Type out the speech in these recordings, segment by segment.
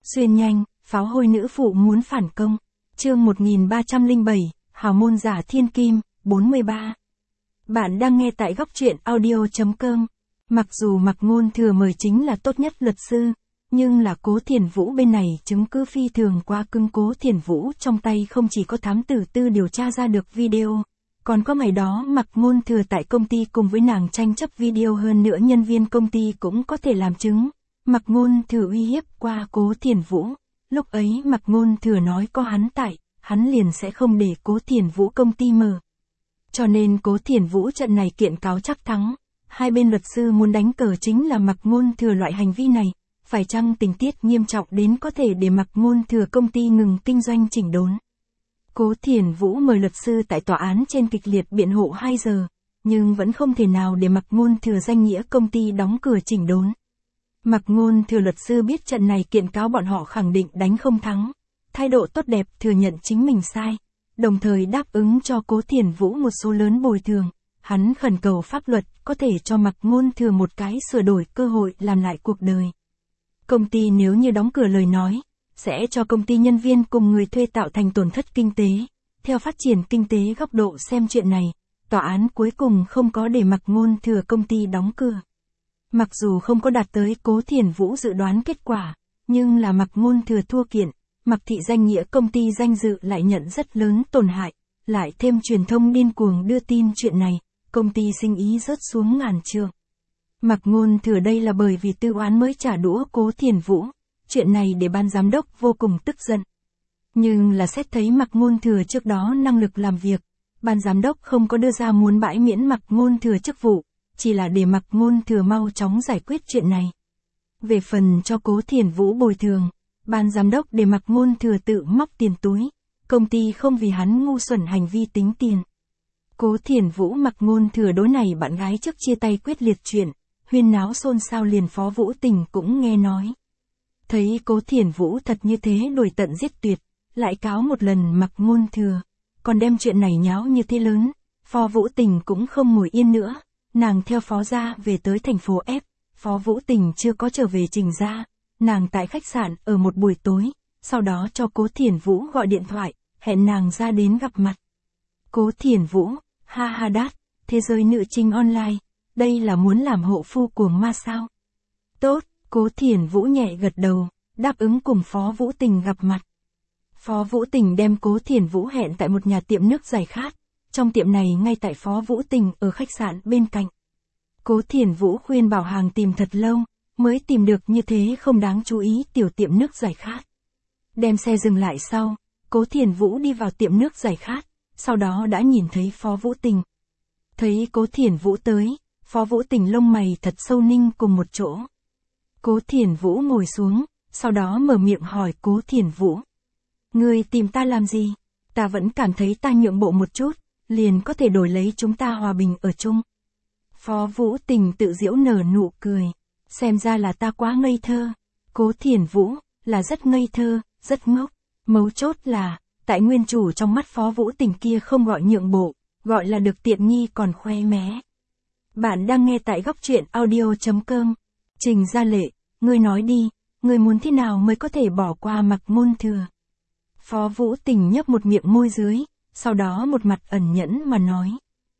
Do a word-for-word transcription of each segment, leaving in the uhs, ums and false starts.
Xuyên nhanh, pháo hôi nữ phụ muốn phản công. Chương một nghìn ba trăm lẻ bảy, hào môn giả thiên kim, bốn mươi ba. Bạn đang nghe tại góc truyện audio chấm com. Mặc dù Mạc Ngôn Thừa mời chính là tốt nhất luật sư, nhưng là Cố Thiền Vũ bên này chứng cứ phi thường quá cứng. Cố Thiền Vũ trong tay không chỉ có thám tử tư điều tra ra được video, còn có ngày đó Mạc Ngôn Thừa tại công ty cùng với nàng tranh chấp video, hơn nữa nhân viên công ty cũng có thể làm chứng. Mạc Ngôn Thừa uy hiếp qua Cố Thiền Vũ, lúc ấy Mạc Ngôn Thừa nói có hắn tại, hắn liền sẽ không để Cố Thiền Vũ công ty mở. Cho nên Cố Thiền Vũ trận này kiện cáo chắc thắng. Hai bên luật sư muốn đánh cờ chính là Mạc Ngôn Thừa loại hành vi này, phải chăng tình tiết nghiêm trọng đến có thể để Mạc Ngôn Thừa công ty ngừng kinh doanh chỉnh đốn. Cố Thiền Vũ mời luật sư tại tòa án trên kịch liệt biện hộ hai giờ, nhưng vẫn không thể nào để Mạc Ngôn Thừa danh nghĩa công ty đóng cửa chỉnh đốn. Mạc Ngôn Thừa luật sư biết trận này kiện cáo bọn họ khẳng định đánh không thắng, thái độ tốt đẹp thừa nhận chính mình sai, đồng thời đáp ứng cho Cố Thiền Vũ một số lớn bồi thường. Hắn khẩn cầu pháp luật có thể cho Mạc Ngôn Thừa một cái sửa đổi cơ hội làm lại cuộc đời. Công ty nếu như đóng cửa lời nói, sẽ cho công ty nhân viên cùng người thuê tạo thành tổn thất kinh tế. Theo phát triển kinh tế góc độ xem chuyện này, tòa án cuối cùng không có để Mạc Ngôn Thừa công ty đóng cửa. Mặc dù không có đạt tới Cố Thiền Vũ dự đoán kết quả, nhưng là Mạc Ngôn Thừa thua kiện, Mạc thị danh nghĩa công ty danh dự lại nhận rất lớn tổn hại, lại thêm truyền thông điên cuồng đưa tin chuyện này, công ty sinh ý rớt xuống ngàn trượng. Mạc Ngôn Thừa đây là bởi vì tư oán mới trả đũa Cố Thiền Vũ, chuyện này để ban giám đốc vô cùng tức giận. Nhưng là xét thấy Mạc Ngôn Thừa trước đó năng lực làm việc, ban giám đốc không có đưa ra muốn bãi miễn Mạc Ngôn Thừa chức vụ, chỉ là để Mạc Ngôn Thừa mau chóng giải quyết chuyện này. Về phần cho Cố Thiền Vũ bồi thường, ban giám đốc để Mạc Ngôn Thừa tự móc tiền túi, công ty không vì hắn ngu xuẩn hành vi tính tiền. Cố Thiền Vũ Mạc Ngôn Thừa đối này bạn gái trước chia tay quyết liệt chuyện, huyên náo xôn xao, liền Phó Vũ Tình cũng nghe nói. Thấy Cố Thiền Vũ thật như thế đuổi tận giết tuyệt, lại cáo một lần Mạc Ngôn Thừa, còn đem chuyện này nháo như thế lớn, Phó Vũ Tình cũng không ngồi yên nữa, nàng theo Phó gia về tới thành phố F, Phó Vũ Tình chưa có trở về Trình gia, nàng tại khách sạn ở một buổi tối, sau đó cho Cố Thiền Vũ gọi điện thoại, hẹn nàng ra đến gặp mặt. Cố Thiền Vũ, ha ha đát, thế giới nữ chính online, đây là muốn làm hộ phu của ma sao? Tốt, Cố Thiền Vũ nhẹ gật đầu, đáp ứng cùng Phó Vũ Tình gặp mặt. Phó Vũ Tình đem Cố Thiền Vũ hẹn tại một nhà tiệm nước giải khát, trong tiệm này ngay tại Phó Vũ Tình ở khách sạn bên cạnh. Cố Thiền Vũ khuyên bảo hàng tìm thật lâu, mới tìm được như thế không đáng chú ý tiểu tiệm nước giải khát. Đem xe dừng lại sau, Cố Thiền Vũ đi vào tiệm nước giải khát, sau đó đã nhìn thấy Phó Vũ Tình. Thấy Cố Thiền Vũ tới, Phó Vũ Tình lông mày thật sâu ninh cùng một chỗ. Cố Thiền Vũ ngồi xuống, sau đó mở miệng hỏi Cố Thiền Vũ. Ngươi tìm ta làm gì? Ta vẫn cảm thấy ta nhượng bộ một chút, liền có thể đổi lấy chúng ta hòa bình ở chung. Phó Vũ Tình tự giễu nở nụ cười. Xem ra là ta quá ngây thơ. Cố Thiền Vũ, là rất ngây thơ, rất ngốc. Mấu chốt là, tại nguyên chủ trong mắt Phó Vũ Tình kia không gọi nhượng bộ, gọi là được tiện nghi còn khoe mé. Bạn đang nghe tại góc truyện audio chấm com. Trình Gia Lệ, ngươi nói đi, ngươi muốn thế nào mới có thể bỏ qua Mạc Ngôn Thừa? Phó Vũ Tình nhấp một miệng môi dưới, sau đó một mặt ẩn nhẫn mà nói.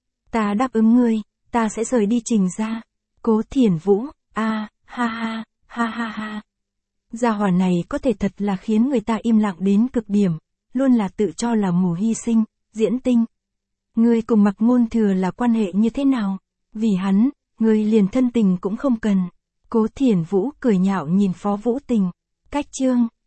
Ta đáp ứng ngươi, ta sẽ rời đi Trình gia. Cố Thiền Vũ, a, ha ha, ha ha ha. Gia hỏa này có thể thật là khiến người ta im lặng đến cực điểm, luôn là tự cho là mù hy sinh, diễn tinh. Ngươi cùng Mạc Ngôn Thừa là quan hệ như thế nào? Vì hắn, ngươi liền thân tình cũng không cần. Cố Thiền Vũ cười nhạo nhìn Phó Vũ Tình. Cách chương.